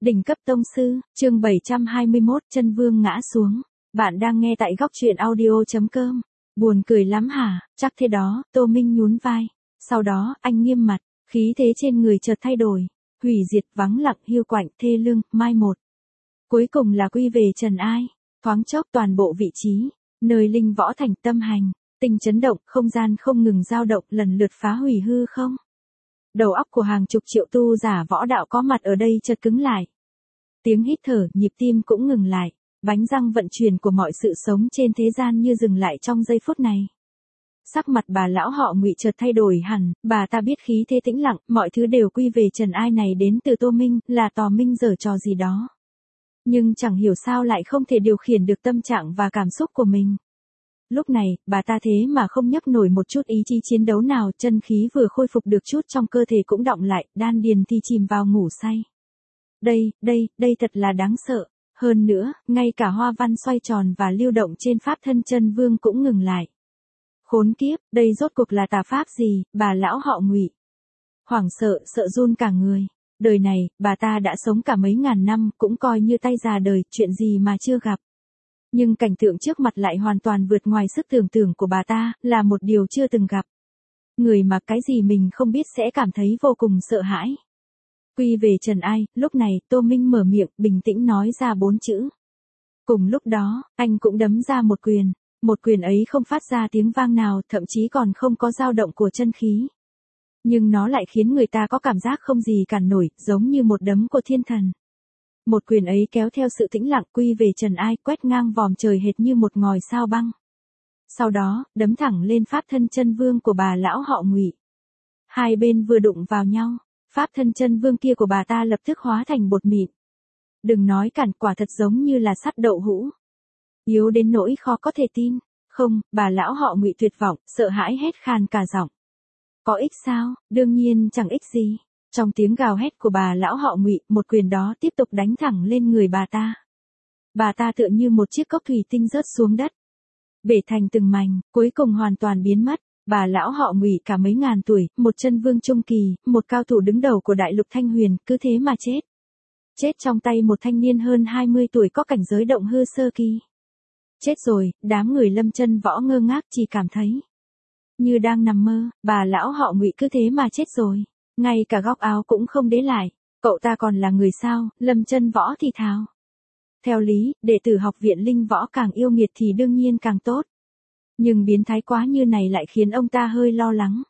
Đỉnh cấp tông sư, chương 721, chân vương ngã xuống. Bạn đang nghe tại góc truyện audio.com. Buồn cười lắm hả, chắc thế đó, Tô Minh nhún vai. Sau đó, anh nghiêm mặt, khí thế trên người chợt thay đổi. Hủy diệt, vắng lặng, hiu quạnh, thê lương, mai một. Cuối cùng là quy về trần ai. Thoáng chốc toàn bộ vị trí, nơi linh võ thành tâm hành. Tình chấn động, không gian không ngừng dao động, lần lượt phá hủy hư không. Đầu óc của hàng chục triệu tu giả võ đạo có mặt ở đây chợt cứng lại. Tiếng hít thở, nhịp tim cũng ngừng lại, bánh răng vận chuyển của mọi sự sống trên thế gian như dừng lại trong giây phút này. Sắc mặt bà lão họ Ngụy chợt thay đổi hẳn, bà ta biết khí thế tĩnh lặng, mọi thứ đều quy về trần ai này đến từ Tô Minh, là Tò Minh giở trò gì đó. Nhưng chẳng hiểu sao lại không thể điều khiển được tâm trạng và cảm xúc của mình. Lúc này, bà ta thế mà không nhấc nổi một chút ý chí chiến đấu nào, chân khí vừa khôi phục được chút trong cơ thể cũng đọng lại, đan điền thì chìm vào ngủ say. Đây thật là đáng sợ. Hơn nữa, ngay cả hoa văn xoay tròn và lưu động trên pháp thân chân vương cũng ngừng lại. Khốn kiếp, đây rốt cuộc là tà pháp gì, bà lão họ Ngụy. Hoảng sợ, sợ run cả người. Đời này, bà ta đã sống cả mấy ngàn năm, cũng coi như tay già đời, chuyện gì mà chưa gặp. Nhưng cảnh tượng trước mặt lại hoàn toàn vượt ngoài sức tưởng tượng của bà ta, là một điều chưa từng gặp. Người mà cái gì mình không biết sẽ cảm thấy vô cùng sợ hãi. Quy về trần ai, lúc này, Tô Minh mở miệng, bình tĩnh nói ra 4 chữ. Cùng lúc đó, anh cũng đấm ra một quyền. Một quyền ấy không phát ra tiếng vang nào, thậm chí còn không có dao động của chân khí. Nhưng nó lại khiến người ta có cảm giác không gì cản nổi, giống như một đấm của thiên thần. Một quyền ấy kéo theo sự tĩnh lặng quy về trần ai, quét ngang vòm trời hệt như một ngòi sao băng. Sau đó, đấm thẳng lên pháp thân chân vương của bà lão họ Ngụy. Hai bên vừa đụng vào nhau, pháp thân chân vương kia của bà ta lập tức hóa thành bột mịn. Đừng nói cản, quả thật giống như là sắt đậu hũ. Yếu đến nỗi khó có thể tin. Không, bà lão họ Ngụy tuyệt vọng, sợ hãi hét khan cả giọng. Có ích sao? Đương nhiên chẳng ích gì. Trong tiếng gào hét của bà lão họ Ngụy, một quyền đó tiếp tục đánh thẳng lên người bà ta. Bà ta tựa như một chiếc cốc thủy tinh rớt xuống đất. Bể thành từng mảnh, cuối cùng hoàn toàn biến mất. Bà lão họ Ngụy cả mấy ngàn tuổi, một chân vương trung kỳ, một cao thủ đứng đầu của đại lục Thanh Huyền, cứ thế mà chết. Chết trong tay một thanh niên hơn 20 tuổi có cảnh giới động hư sơ kỳ. Chết rồi, đám người Lâm Chân Võ ngơ ngác chỉ cảm thấy như đang nằm mơ, bà lão họ Ngụy cứ thế mà chết rồi. Ngay cả góc áo cũng không để lại. Cậu ta còn là người sao? Lâm Chân Võ thì thào. Theo lý, đệ tử học viện linh võ càng yêu nghiệt thì đương nhiên càng tốt. Nhưng biến thái quá như này lại khiến ông ta hơi lo lắng.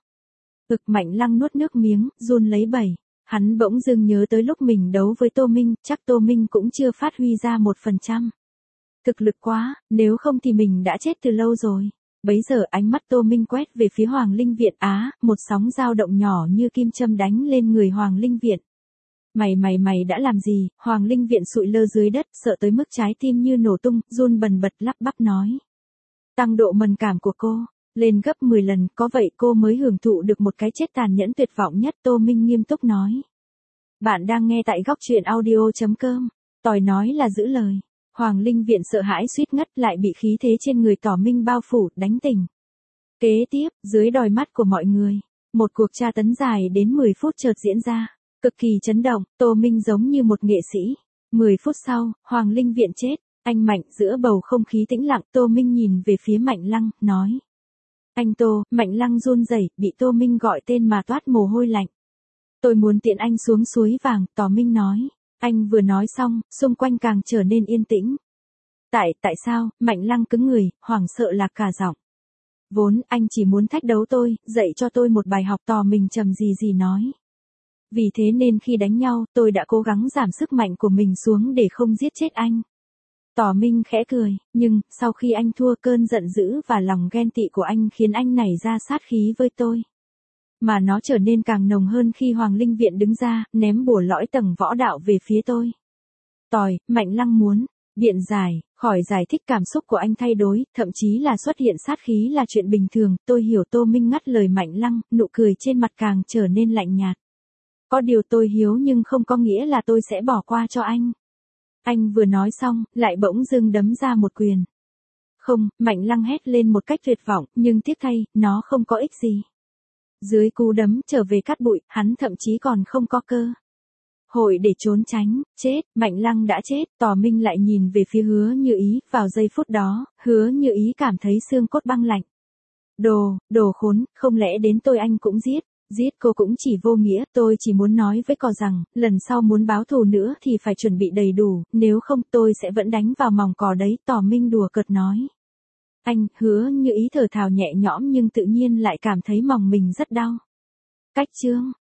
Mạnh Lăng nuốt nước miếng, run lấy bẩy. Hắn bỗng dưng nhớ tới lúc mình đấu với Tô Minh, chắc Tô Minh cũng chưa phát huy ra 1%. Thực lực quá, nếu không thì mình đã chết từ lâu rồi. Bấy giờ ánh mắt Tô Minh quét về phía Hoàng Linh Viện. Một sóng dao động nhỏ như kim châm đánh lên người Hoàng Linh Viện. Mày đã làm gì? Hoàng Linh Viện sụi lơ dưới đất, sợ tới mức trái tim như nổ tung, run bần bật lắp bắp nói. Tăng độ mẫn cảm của cô lên gấp 10 lần, có vậy cô mới hưởng thụ được một cái chết tàn nhẫn tuyệt vọng nhất. Tô Minh nghiêm túc nói. Bạn đang nghe tại góc truyện audio.com. Tỏi nói là giữ lời. Hoàng Linh Viện sợ hãi suýt ngất, lại bị khí thế trên người Tỏ Minh bao phủ, đánh tỉnh. Kế tiếp, dưới đòi mắt của mọi người, một cuộc tra tấn dài đến 10 phút chợt diễn ra. Cực kỳ chấn động, Tô Minh giống như một nghệ sĩ. 10 phút sau, Hoàng Linh Viện chết. Anh Mạnh, giữa bầu không khí tĩnh lặng, Tô Minh nhìn về phía Mạnh Lăng, nói. Anh Tô. Mạnh Lăng run rẩy, bị Tô Minh gọi tên mà toát mồ hôi lạnh. Tôi muốn tiện anh xuống suối vàng, Tỏ Minh nói. Anh vừa nói xong, xung quanh càng trở nên yên tĩnh. Tại sao? Mạnh Lăng cứng người, hoảng sợ lạc cả giọng. Vốn, anh chỉ muốn thách đấu tôi, dạy cho tôi một bài học. Tỏ mình trầm gì nói. Vì thế nên khi đánh nhau, tôi đã cố gắng giảm sức mạnh của mình xuống để không giết chết anh. Tỏ Minh khẽ cười, nhưng, sau khi anh thua, cơn giận dữ và lòng ghen tị của anh khiến anh nảy ra sát khí với tôi. Mà nó trở nên càng nồng hơn khi Hoàng Linh Viện đứng ra, ném bùa lõi tầng võ đạo về phía tôi. Mạnh Lăng muốn biện giải, khỏi giải thích cảm xúc của anh thay đổi, thậm chí là xuất hiện sát khí là chuyện bình thường. Tôi hiểu. Tô Minh ngắt lời Mạnh Lăng, nụ cười trên mặt càng trở nên lạnh nhạt. Có điều tôi hiếu nhưng không có nghĩa là tôi sẽ bỏ qua cho anh. Anh vừa nói xong, lại bỗng dưng đấm ra một quyền. Không, Mạnh Lăng hét lên một cách tuyệt vọng, nhưng tiếc thay, nó không có ích gì. Dưới cú đấm trở về cát bụi, hắn thậm chí còn không có cơ Hội để trốn tránh, chết, Mạnh Lăng đã chết, Tò Minh lại nhìn về phía Hứa Như Ý, vào giây phút đó, Hứa Như Ý cảm thấy xương cốt băng lạnh. Đồ khốn, không lẽ đến tôi anh cũng giết? Giết cô cũng chỉ vô nghĩa, tôi chỉ muốn nói với cò rằng, lần sau muốn báo thù nữa thì phải chuẩn bị đầy đủ, nếu không tôi sẽ vẫn đánh vào mòng cò đấy, Tò Minh đùa cợt nói. Anh, Hứa Như Ý thở thào nhẹ nhõm nhưng tự nhiên lại cảm thấy mòng mình rất đau. Cách chương